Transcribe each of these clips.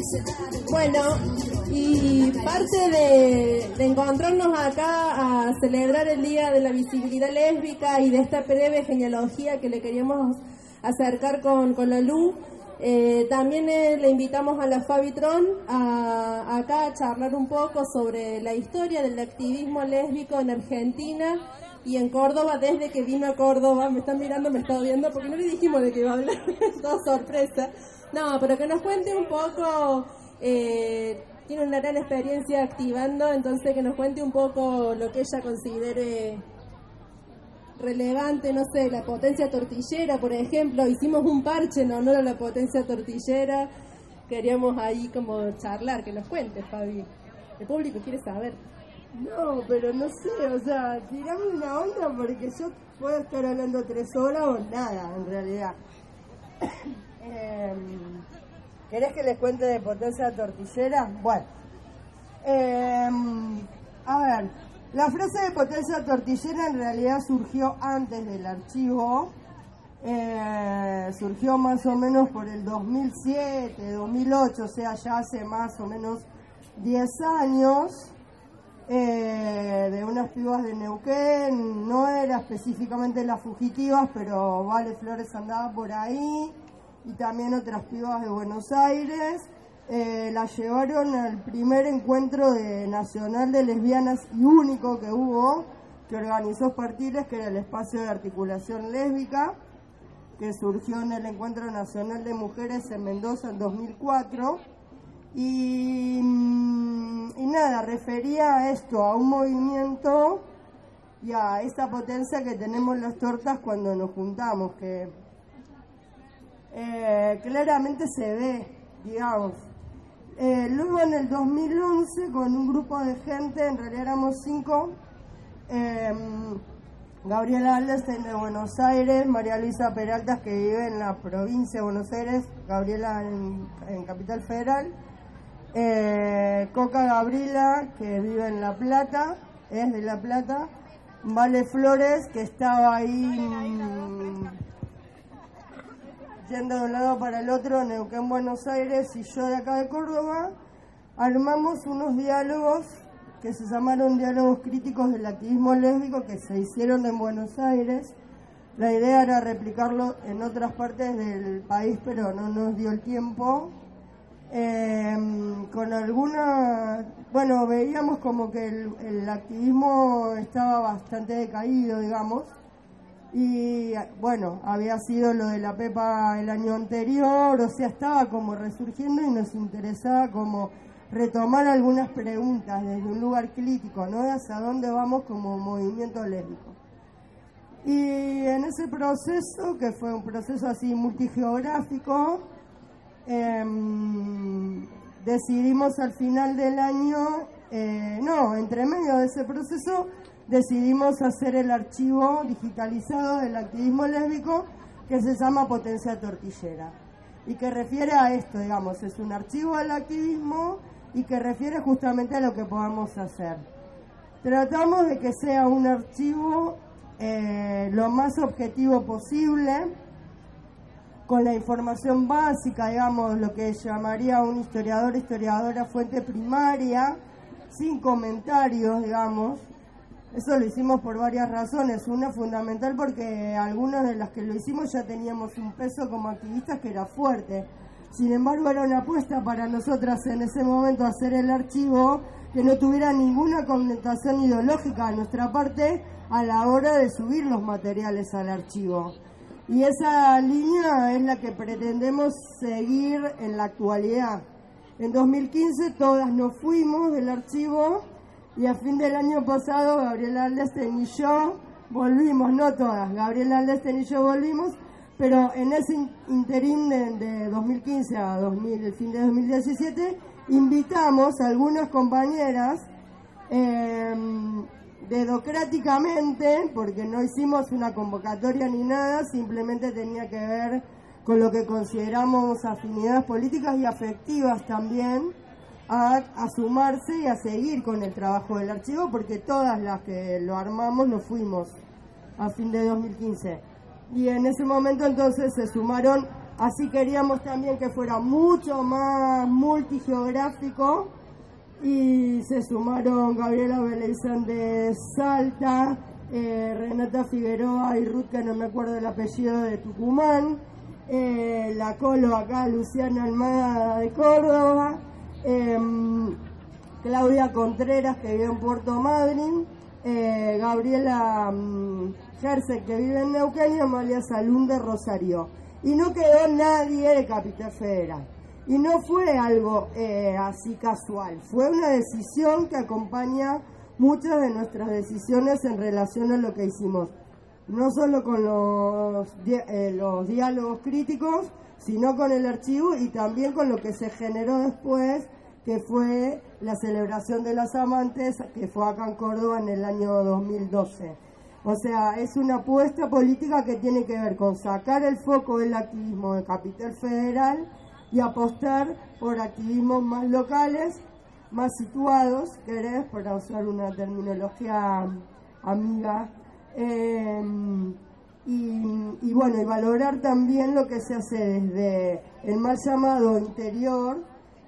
Bueno, y parte de encontrarnos acá a celebrar el Día de la Visibilidad Lésbica y de esta breve genealogía que le queríamos acercar con la Lu, también le invitamos a la Fabitron acá a charlar un poco sobre la historia del activismo lésbico en Argentina y en Córdoba, desde que vino a Córdoba. Me están mirando, me está viendo, porque no le dijimos de qué iba a hablar, toda sorpresa. No, pero que nos cuente un poco, tiene una gran experiencia activando, entonces que nos cuente un poco lo que ella considere relevante, no sé, la potencia tortillera, por ejemplo. Hicimos un parche en honor a la potencia tortillera, queríamos ahí como charlar, que nos cuente, Fabi. El público quiere saber. No, pero no sé, o sea, tirame una onda porque yo puedo estar hablando 3 horas o nada, en realidad. ¿Querés que les cuente de potencia tortillera? Bueno, a ver, la frase de potencia tortillera en realidad surgió antes del archivo, surgió más o menos por el 2007, 2008, o sea, ya hace más o menos 10 años, de unas pibas de Neuquén. No era específicamente las fugitivas, pero Vale Flores andaba por ahí, y también otras pibas de Buenos Aires. La llevaron al primer encuentro nacional de lesbianas y único que hubo, que organizó Partiles, que era el espacio de articulación lésbica, que surgió en el Encuentro Nacional de Mujeres en Mendoza en 2004. Y nada, refería a esto, a un movimiento y a esta potencia que tenemos las tortas cuando nos juntamos, que claramente se ve, digamos. Luego en el 2011, con un grupo de gente, en realidad éramos 5, Gabriela Aldestein de Buenos Aires, María Luisa Peralta, que vive en la provincia de Buenos Aires, Gabriela en Capital Federal, Coca Gabriela, que vive en La Plata, es de La Plata, Vale Flores, que estaba ahí yendo de un lado para el otro, Neuquén, Buenos Aires, y yo de acá de Córdoba. Armamos unos diálogos que se llamaron Diálogos Críticos del Activismo Lésbico, que se hicieron en Buenos Aires. La idea era replicarlo en otras partes del país, pero no nos dio el tiempo. Con alguna, bueno, veíamos como que el activismo estaba bastante decaído, digamos, y bueno, había sido lo de la Pepa el año anterior, o sea, estaba como resurgiendo y nos interesaba como retomar algunas preguntas desde un lugar crítico, ¿no? De hacia dónde vamos como movimiento lésbico. Y en ese proceso, que fue un proceso así multigeográfico, decidimos al final del año, entre medio de ese proceso, decidimos hacer el archivo digitalizado del activismo lésbico, que se llama Potencia Tortillera, y que refiere a esto, digamos, es un archivo del activismo y que refiere justamente a lo que podamos hacer. Tratamos de que sea un archivo lo más objetivo posible, con la información básica, digamos, lo que llamaría un historiador, historiadora, fuente primaria, sin comentarios, digamos. Eso lo hicimos por varias razones. Una fundamental porque algunas de las que lo hicimos ya teníamos un peso como activistas que era fuerte. Sin embargo, era una apuesta para nosotras en ese momento hacer el archivo que no tuviera ninguna connotación ideológica de nuestra parte a la hora de subir los materiales al archivo. Y esa línea es la que pretendemos seguir en la actualidad. En 2015 todas nos fuimos del archivo y a fin del año pasado Gabriela Aldestein y yo volvimos, no todas, Gabriela Aldestein y yo volvimos, pero en ese interín de 2015 a el fin de 2017 invitamos a algunas compañeras dedocráticamente, porque no hicimos una convocatoria ni nada, simplemente tenía que ver con lo que consideramos afinidades políticas y afectivas también, a sumarse y a seguir con el trabajo del archivo, porque todas las que lo armamos nos fuimos a fin de 2015. Y en ese momento entonces se sumaron Así queríamos también que fuera mucho más multigeográfico y se sumaron Gabriela Beleizán de Salta, Renata Figueroa y Ruth, que no me acuerdo el apellido, de Tucumán, la Colo acá, Luciana Almada de Córdoba, Claudia Contreras, que vive en Puerto Madryn, Gabriela Gersek, que vive en Neuquén, y Amalia Salún de Rosario. Y no quedó nadie de Capital Federal. Y no fue algo así casual, fue una decisión que acompaña muchas de nuestras decisiones en relación a lo que hicimos. No solo con los diálogos críticos, sino con el archivo y también con lo que se generó después, que fue la celebración de las amantes, que fue acá en Córdoba en el año 2012. O sea, es una apuesta política que tiene que ver con sacar el foco del activismo de Capital Federal y apostar por activismos más locales, más situados, querés, para usar una terminología amiga, y bueno, y valorar también lo que se hace desde el mal llamado interior,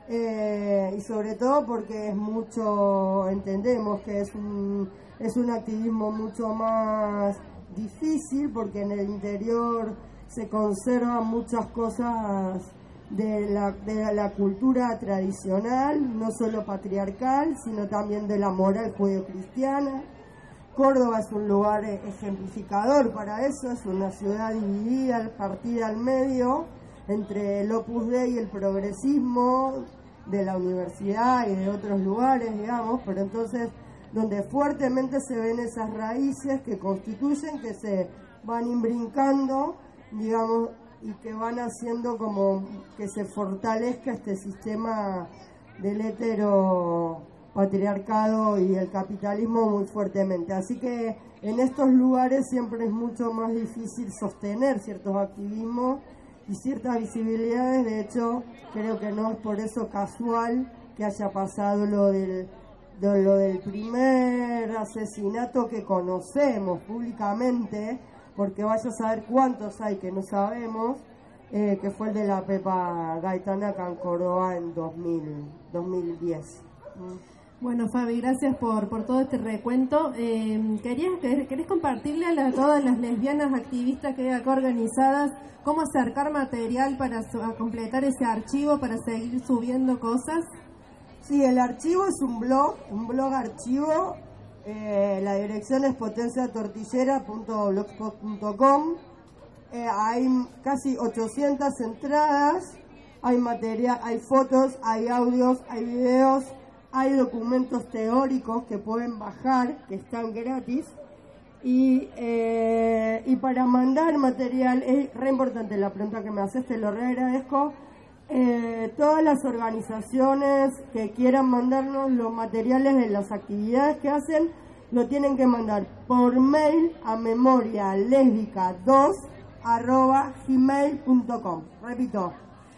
y sobre todo porque es mucho, entendemos que es un activismo mucho más difícil, porque en el interior se conservan muchas cosas de la cultura tradicional, no solo patriarcal, sino también de la moral judeocristiana. Córdoba es un lugar ejemplificador para eso, es una ciudad dividida, partida al medio, entre el Opus Dei y el progresismo de la universidad y de otros lugares, digamos, pero entonces donde fuertemente se ven esas raíces que constituyen, que se van imbrincando, digamos, y que van haciendo como que se fortalezca este sistema del heteropatriarcado y el capitalismo muy fuertemente. Así que en estos lugares siempre es mucho más difícil sostener ciertos activismos y ciertas visibilidades. De hecho, creo que no es por eso casual que haya pasado lo del primer asesinato que conocemos públicamente, porque vaya a saber cuántos hay que no sabemos, que fue el de la Pepa Gaitana acá en Córdoba en 2010. Bueno, Fabi, gracias por todo este recuento. ¿Querés compartirle a todas las lesbianas activistas que hay acá organizadas cómo acercar material para completar ese archivo, para seguir subiendo cosas? Sí, el archivo es un blog archivo. La dirección es potenciatortillera.blogspot.com. Hay casi 800 entradas, hay material, hay fotos, hay audios, hay videos, hay documentos teóricos que pueden bajar, que están gratis. Y para mandar material, es re importante la pregunta que me haces, te lo re agradezco. Todas las organizaciones que quieran mandarnos los materiales de las actividades que hacen, lo tienen que mandar por mail a memorialesbica2@gmail.com. Repito.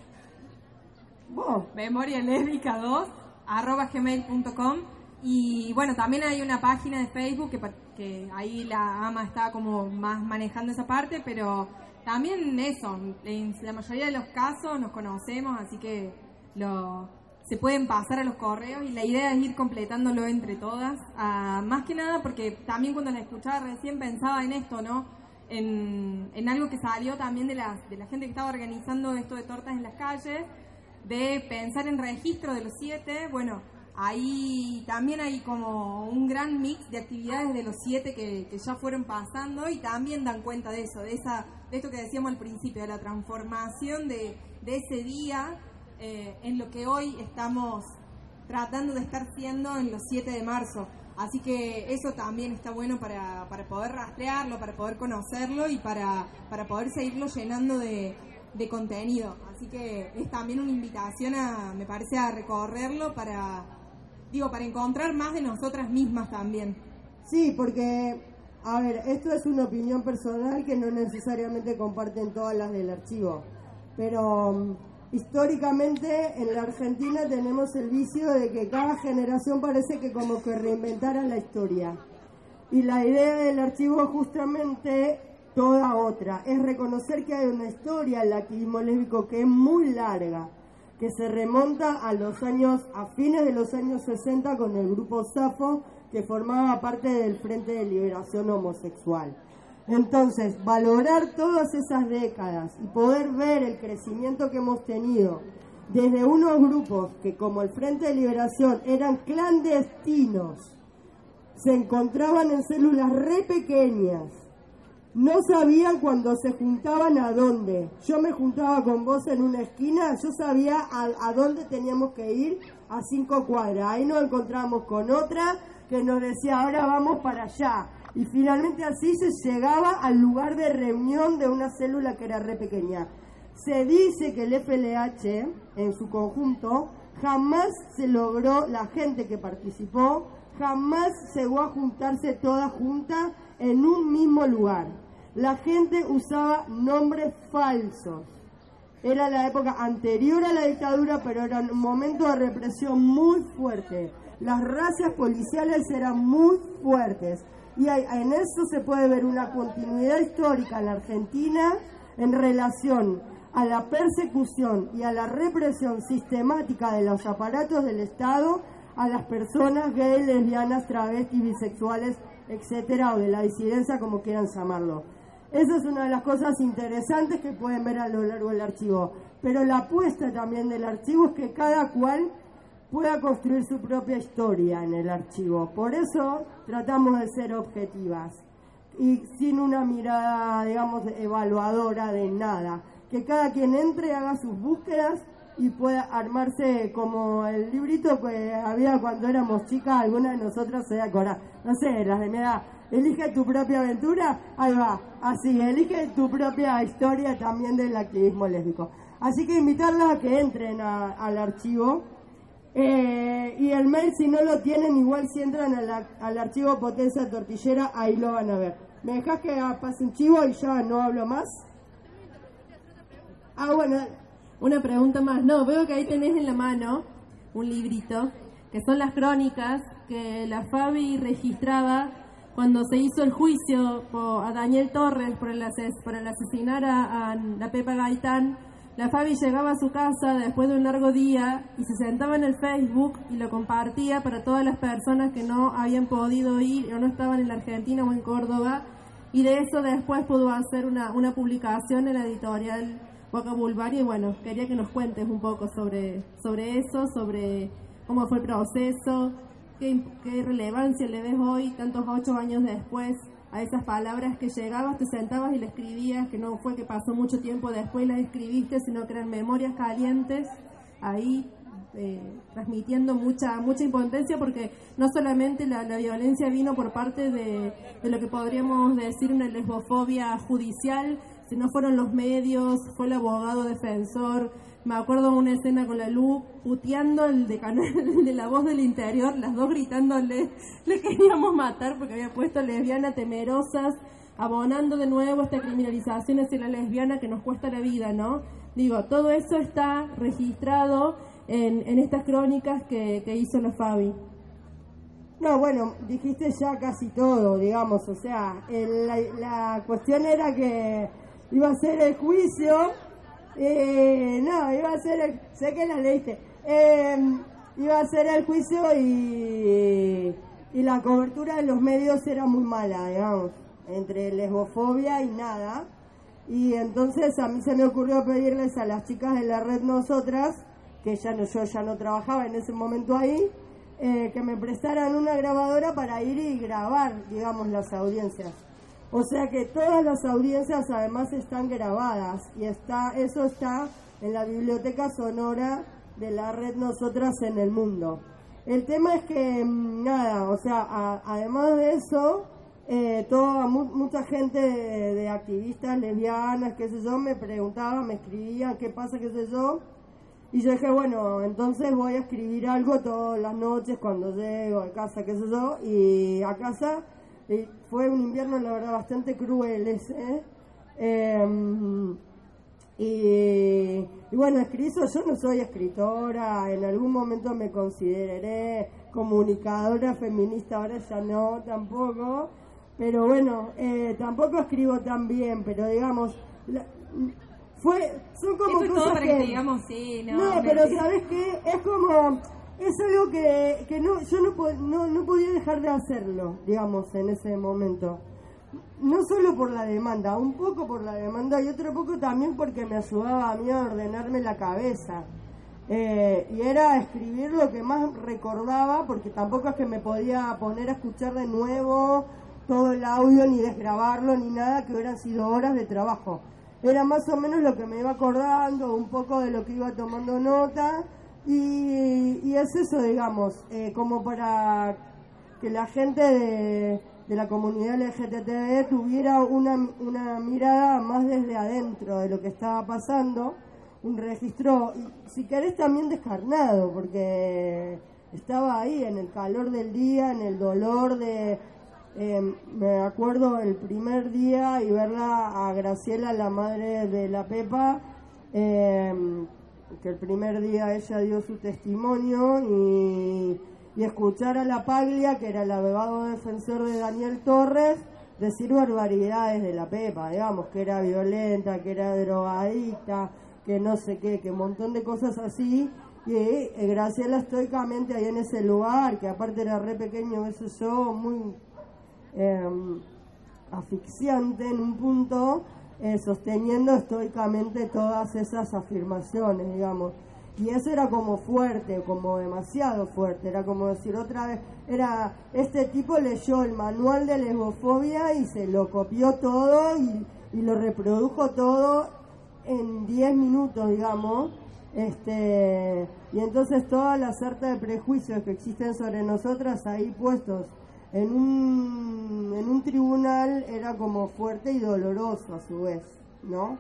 memorialesbica2@gmail.com. Y bueno, también hay una página de Facebook que ahí la AMA está como más manejando esa parte, pero también eso, en la mayoría de los casos nos conocemos, así que se pueden pasar a los correos y la idea es ir completándolo entre todas, más que nada porque también cuando la escuchaba recién pensaba en esto, ¿no? En algo que salió también de la gente que estaba organizando esto de tortas en las calles, de pensar en registro de los 7, bueno, ahí también hay como un gran mix de actividades de los 7 que ya fueron pasando y también dan cuenta de eso, de esto que decíamos al principio, de la transformación de ese día en lo que hoy estamos tratando de estar siendo en los 7 de marzo. Así que eso también está bueno para poder rastrearlo, para poder conocerlo y para poder seguirlo llenando de contenido. Así que es también una invitación me parece, a recorrerlo para encontrar más de nosotras mismas también. Sí, porque, a ver, esto es una opinión personal que no necesariamente comparten todas las del archivo, pero históricamente en la Argentina tenemos el vicio de que cada generación parece que como que reinventara la historia. Y la idea del archivo justamente toda otra. Es reconocer que hay una historia del activismo lésbico que es muy larga, que se remonta a fines de los años 60 con el grupo Safo, que formaba parte del Frente de Liberación Homosexual. Entonces, valorar todas esas décadas y poder ver el crecimiento que hemos tenido desde unos grupos que, como el Frente de Liberación, eran clandestinos, se encontraban en células re pequeñas, no sabían cuando se juntaban a dónde. Yo me juntaba con vos en una esquina, yo sabía a dónde teníamos que ir, a 5 cuadras. Ahí nos encontrábamos con otra que nos decía, ahora vamos para allá. Y finalmente así se llegaba al lugar de reunión de una célula que era re pequeña. Se dice que el FLH, en su conjunto, jamás se logró, la gente que participó, jamás llegó a juntarse toda junta en un mismo lugar. La gente usaba nombres falsos. Era la época anterior a la dictadura, pero era un momento de represión muy fuerte. Las razzias policiales eran muy fuertes. Y en eso se puede ver una continuidad histórica en la Argentina en relación a la persecución y a la represión sistemática de los aparatos del Estado a las personas gays, lesbianas, travestis, bisexuales, etcétera, o de la disidencia, como quieran llamarlo. Esa es una de las cosas interesantes que pueden ver a lo largo del archivo. Pero la apuesta también del archivo es que cada cual pueda construir su propia historia en el archivo. Por eso tratamos de ser objetivas y sin una mirada, digamos, evaluadora de nada. Que cada quien entre y haga sus búsquedas y pueda armarse como el librito que había cuando éramos chicas, alguna de nosotras se acuerda, no sé, las de mi edad, elige tu propia aventura, ahí va, así, elige tu propia historia también del activismo lésbico. Así que invitarlas a que entren al archivo, y el mail, si no lo tienen, igual si entran al archivo Potencia Tortillera, ahí lo van a ver. ¿Me dejás que pase un chivo y ya no hablo más? Ah, bueno. Una pregunta más. No, veo que ahí tenés en la mano un librito, que son las crónicas que la Fabi registraba cuando se hizo el juicio a Daniel Torres por el asesinar a la Pepa Gaitán. La Fabi llegaba a su casa después de un largo día y se sentaba en el Facebook y lo compartía para todas las personas que no habían podido ir o no estaban en la Argentina o en Córdoba, y de eso después pudo hacer una publicación en la editorial Boca Bulvaria. Y bueno, quería que nos cuentes un poco sobre eso, sobre cómo fue el proceso, qué relevancia le ves hoy, tantos 8 años después, a esas palabras que llegabas, te sentabas y las escribías, que no fue que pasó mucho tiempo después las escribiste, sino que eran memorias calientes, ahí transmitiendo mucha impotencia, porque no solamente la violencia vino por parte de lo que podríamos decir una lesbofobia judicial, sino fueron los medios, fue el abogado defensor. Me acuerdo de una escena con la Lu puteando el de La Voz del Interior, las dos gritándole, le queríamos matar porque había puesto lesbiana temerosas, abonando de nuevo esta criminalización hacia la lesbiana que nos cuesta la vida, ¿no? Digo, todo eso está registrado en estas crónicas que hizo la Fabi. No, bueno, dijiste ya casi todo, digamos, o sea, la cuestión era que iba a ser el juicio. Iba a ser sé que la leíste, iba a ser el juicio y la cobertura de los medios era muy mala, digamos, entre lesbofobia y nada, y entonces a mí se me ocurrió pedirles a las chicas de la red Nosotras, que yo ya no trabajaba en ese momento ahí, que me prestaran una grabadora para ir y grabar, digamos, las audiencias. O sea que todas las audiencias además están grabadas y eso está en la biblioteca sonora de la red Nosotras en el mundo. El tema es que, nada, o sea, además de eso, mucha gente de activistas lesbianas, qué sé yo, me preguntaban, me escribían qué pasa, qué sé yo, y yo dije, bueno, entonces voy a escribir algo todas las noches cuando llego a casa, qué sé yo, y a casa... Fue un invierno, la verdad, bastante cruel ese. Y bueno, yo no soy escritora, en algún momento me consideraré comunicadora feminista, ahora ya no, tampoco. pero bueno, tampoco escribo tan bien, pero digamos, son como esto cosas todo para que digamos, sí, no, pero ¿sabes qué? Es como, es algo que no, yo no podía dejar de hacerlo, digamos, en ese momento. No solo por la demanda, un poco por la demanda y otro poco también porque me ayudaba a mí a ordenarme la cabeza. Y era escribir lo que más recordaba, porque tampoco es que me podía poner a escuchar de nuevo todo el audio, ni desgrabarlo, ni nada, que hubieran sido horas de trabajo. Era más o menos lo que me iba acordando, un poco de lo que iba tomando nota, y es eso, digamos, como para que la gente de la comunidad LGTB tuviera una mirada más desde adentro de lo que estaba pasando, un registro, si querés también descarnado, porque estaba ahí en el calor del día, en el dolor de... me acuerdo el primer día y verla a Graciela, la madre de la Pepa, que el primer día ella dio su testimonio y escuchar a la Paglia, que era el abogado defensor de Daniel Torres, decir barbaridades de la Pepa, digamos, que era violenta, que era drogadicta, que no sé qué, que un montón de cosas así, y Graciela estoicamente ahí en ese lugar, que aparte era re pequeño, eso yo, muy asfixiante en un punto, sosteniendo estoicamente todas esas afirmaciones, digamos. Y eso era como fuerte, como demasiado fuerte, era como decir otra vez, este tipo leyó el manual de lesbofobia y se lo copió todo y lo reprodujo todo en 10 minutos, digamos, y entonces toda la sarta de prejuicios que existen sobre nosotras ahí puestos en un tribunal era como fuerte y doloroso a su vez, ¿no?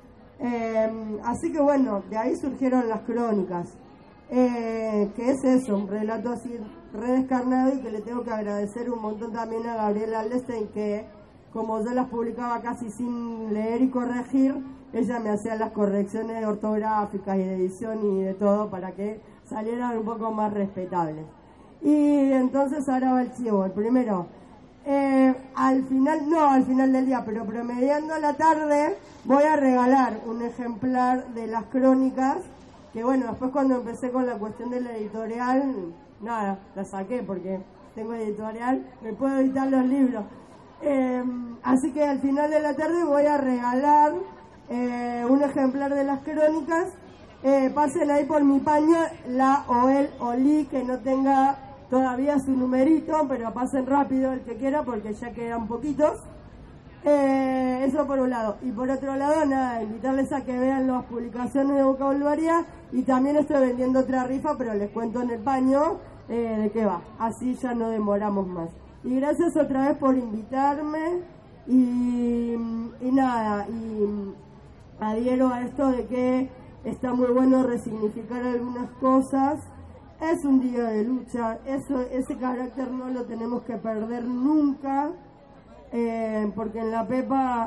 Así que bueno, de ahí surgieron las crónicas, que es eso, un relato así re descarnado, y que le tengo que agradecer un montón también a Gabriela Alestein, que como yo las publicaba casi sin leer y corregir, ella me hacía las correcciones ortográficas y de edición y de todo para que salieran un poco más respetables. Y entonces ahora va el chivo, el primero. Al final del día, pero promediando la tarde, voy a regalar un ejemplar de las crónicas, que bueno, después cuando empecé con la cuestión de la editorial, nada, la saqué porque tengo editorial, me puedo editar los libros. Así que al final de la tarde voy a regalar un ejemplar de las crónicas. Pasen ahí por mi paño, la o el o li, que no tenga todavía su numerito, pero pasen rápido el que quiera porque ya quedan poquitos. Eso por un lado. Y por otro lado, nada, invitarles a que vean las publicaciones de Vocabularia, y también estoy vendiendo otra rifa, pero les cuento en el paño de qué va. Así ya no demoramos más. Y gracias otra vez por invitarme y nada, y adhiero a esto de que está muy bueno resignificar algunas cosas. Es un día de lucha, ese carácter no lo tenemos que perder nunca, porque en la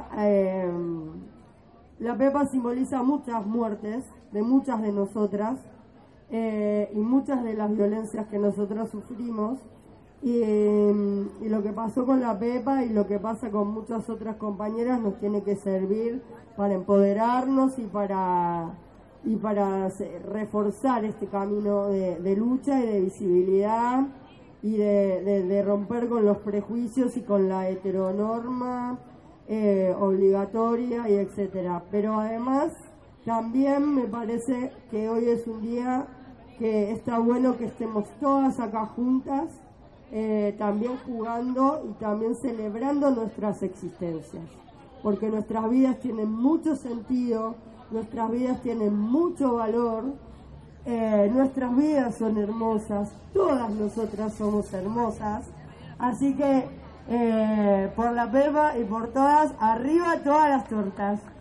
Pepa simboliza muchas muertes de muchas de nosotras, y muchas de las violencias que nosotras sufrimos, y lo que pasó con la Pepa y lo que pasa con muchas otras compañeras nos tiene que servir para empoderarnos y para reforzar este camino de lucha y de visibilidad, y de romper con los prejuicios y con la heteronorma obligatoria y etcétera. Pero además también me parece que hoy es un día que está bueno que estemos todas acá juntas, también jugando y también celebrando nuestras existencias, porque nuestras vidas tienen mucho sentido, nuestras vidas tienen mucho valor, nuestras vidas son hermosas, todas nosotras somos hermosas, así que por la Pepa y por todas, arriba todas las tortas.